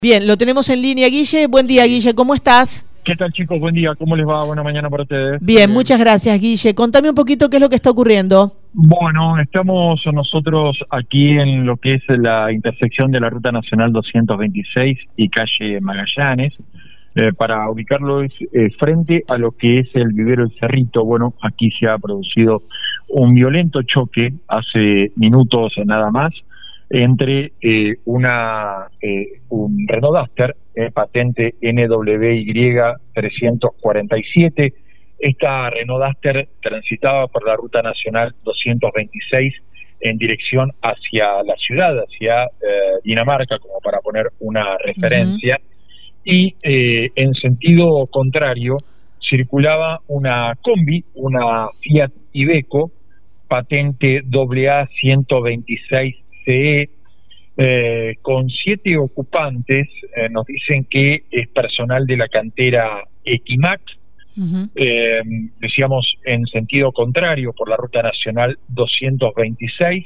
Bien, lo tenemos en línea, Guille. Buen día, Guille, ¿cómo estás? ¿Qué tal, chicos? Buen día, ¿cómo les va? Buena mañana para ustedes. Bien, muchas gracias, Guille. Contame un poquito qué es lo que está ocurriendo. Bueno, estamos nosotros aquí en lo que es la intersección de la Ruta Nacional 226 y calle Magallanes, para ubicarlo frente a lo que es el vivero El Cerrito. Bueno, aquí se ha producido un violento choque hace minutos nada más entre un Renault Duster patente NWY 347. Esta Renault Duster transitaba por la Ruta Nacional 226 en dirección hacia la ciudad, hacia Dinamarca, como para poner una referencia, y en sentido contrario circulaba una combi, una Fiat Iveco, patente AA 126 CE, con 7 ocupantes. Nos dicen que es personal de la cantera Equimac. Decíamos en sentido contrario por la Ruta Nacional 226.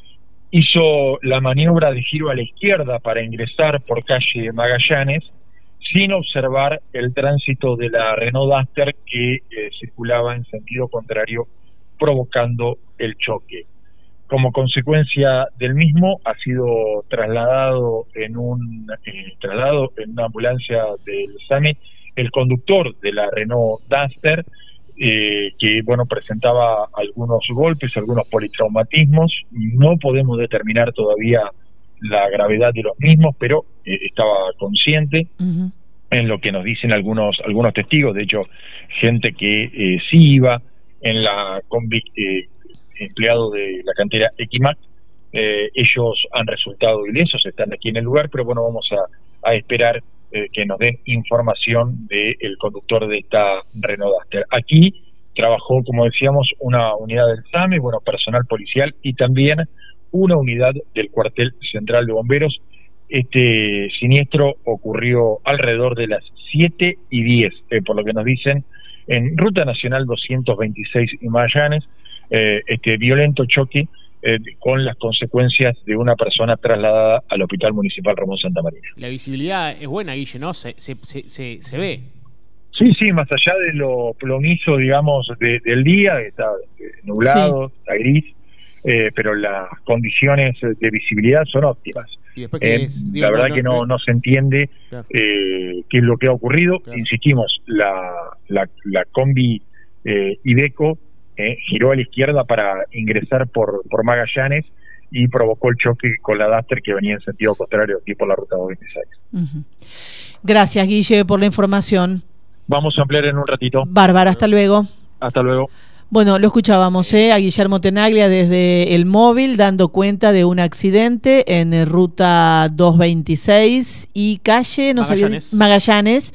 Hizo la maniobra de giro a la izquierda para ingresar por calle Magallanes sin observar el tránsito de la Renault Duster que circulaba en sentido contrario, provocando el choque. Como consecuencia del mismo, ha sido trasladado en una ambulancia del SAMI el conductor de la Renault Duster, que bueno, presentaba algunos golpes, algunos politraumatismos. No podemos determinar todavía la gravedad de los mismos, pero estaba consciente, en lo que nos dicen algunos testigos. De hecho, gente que sí iba en la combi, empleado de la cantera Equimac. Ellos han resultado ilesos, están aquí en el lugar, pero bueno, vamos a esperar que nos den información del conductor de esta Renault Duster. Aquí trabajó, como decíamos, una unidad del SAME, bueno, personal policial y también una unidad del cuartel central de bomberos. Este siniestro ocurrió alrededor de las 7:10, por lo que nos dicen, en Ruta Nacional 226 y Magallanes. Este violento choque con las consecuencias de una persona trasladada al Hospital Municipal Ramón Santamarina. La visibilidad es buena, Guille, ¿no? Se ve. Sí, más allá de lo plomizo, digamos, del día, está nublado, está gris, pero las condiciones de visibilidad son óptimas. ¿Y después la verdad que no se entiende qué es lo que ha ocurrido. Claro. Insistimos, la combi Iveco giró a la izquierda para ingresar por Magallanes y provocó el choque con la Duster que venía en sentido contrario aquí por la Ruta 226. Gracias, Guille, por la información. Vamos a ampliar en un ratito. Bárbara, hasta luego. Hasta luego. Bueno, lo escuchábamos a Guillermo Tenaglia desde el móvil dando cuenta de un accidente en Ruta 226 y calle Magallanes,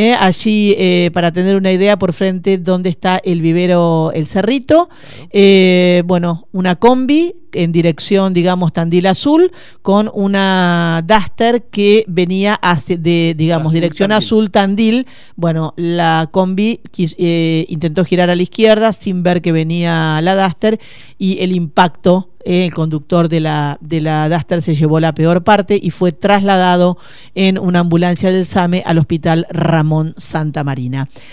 allí para tener una idea por frente donde está el vivero El Cerrito. Claro. Bueno, una combi en dirección, digamos, Tandil Azul, con una Duster que venía hacia dirección Azul Tandil. Bueno, la combi intentó girar a la izquierda sin ver que venía la Duster y el impacto, el conductor de la Duster se llevó la peor parte y fue trasladado en una ambulancia del SAME al Hospital Ramón Santamarina.